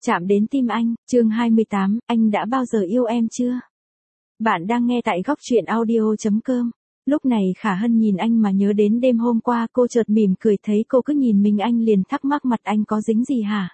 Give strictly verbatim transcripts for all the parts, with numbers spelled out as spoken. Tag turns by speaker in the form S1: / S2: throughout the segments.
S1: Chạm đến tim anh, chương hai mươi tám, anh đã bao giờ yêu em chưa? Bạn đang nghe tại góc truyện audio chấm com. Lúc này Khả Hân nhìn anh mà nhớ đến đêm hôm qua, cô chợt mỉm cười, thấy cô cứ nhìn mình anh liền thắc mắc mặt anh có dính gì hả?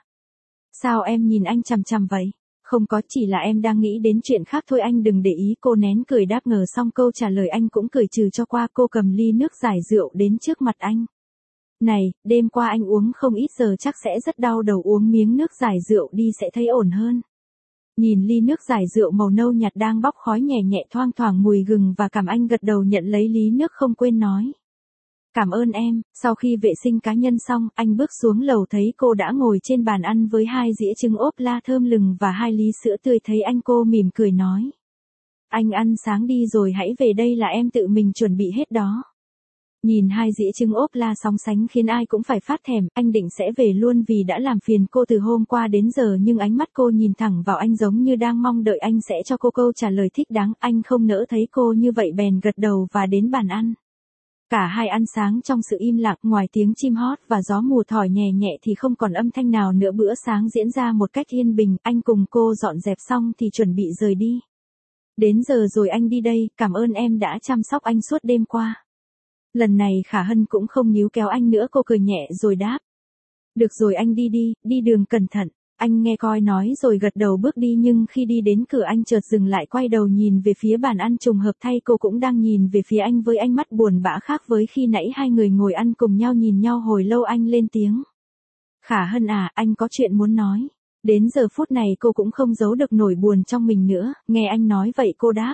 S1: Sao em nhìn anh chằm chằm vậy? Không có, chỉ là em đang nghĩ đến chuyện khác thôi, anh đừng để ý. Cô nén cười đáp, ngờ xong câu trả lời anh cũng cười trừ cho qua. Cô cầm ly nước giải rượu đến trước mặt anh. Này, đêm qua anh uống không ít, giờ chắc sẽ rất đau đầu, uống miếng nước giải rượu đi sẽ thấy ổn hơn. Nhìn ly nước giải rượu màu nâu nhạt đang bốc khói nhẹ nhẹ, thoang thoảng mùi gừng và cảm, anh gật đầu nhận lấy ly nước không quên nói. Cảm ơn em. Sau khi vệ sinh cá nhân xong, anh bước xuống lầu thấy cô đã ngồi trên bàn ăn với hai dĩa trứng ốp la thơm lừng và hai ly sữa tươi. Thấy anh, cô mỉm cười nói. Anh ăn sáng đi rồi hãy về, đây là em tự mình chuẩn bị hết đó. Nhìn hai dĩa trứng ốp la sóng sánh khiến ai cũng phải phát thèm, anh định sẽ về luôn vì đã làm phiền cô từ hôm qua đến giờ, nhưng ánh mắt cô nhìn thẳng vào anh giống như đang mong đợi anh sẽ cho cô câu trả lời thích đáng. Anh không nỡ thấy cô như vậy bèn gật đầu và đến bàn ăn. Cả hai ăn sáng trong sự im lặng, ngoài tiếng chim hót và gió mùa thổi nhẹ nhẹ thì không còn âm thanh nào nữa. Bữa sáng diễn ra một cách yên bình, anh cùng cô dọn dẹp xong thì chuẩn bị rời đi. Đến giờ rồi anh đi đây, cảm ơn em đã chăm sóc anh suốt đêm qua. Lần này Khả Hân cũng không níu kéo anh nữa, cô cười nhẹ rồi đáp. Được rồi, anh đi đi, đi đường cẩn thận. Anh nghe coi nói rồi gật đầu bước đi, nhưng khi đi đến cửa anh chợt dừng lại, quay đầu nhìn về phía bàn ăn. Trùng hợp thay cô cũng đang nhìn về phía anh với ánh mắt buồn bã, khác với khi nãy hai người ngồi ăn cùng nhau nhìn nhau hồi lâu. Anh lên tiếng. Khả Hân à, anh có chuyện muốn nói. Đến giờ phút này cô cũng không giấu được nỗi buồn trong mình nữa, nghe anh nói vậy cô đáp.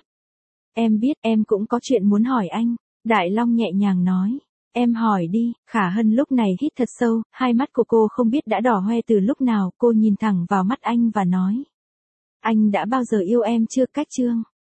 S1: Em biết, em cũng có chuyện muốn hỏi anh. Đại Long nhẹ nhàng nói. Em hỏi đi. Khả Hân lúc này hít thật sâu, hai mắt của cô không biết đã đỏ hoe từ lúc nào. Cô nhìn thẳng vào mắt anh và nói. Anh đã bao giờ yêu em chưa? Cách chương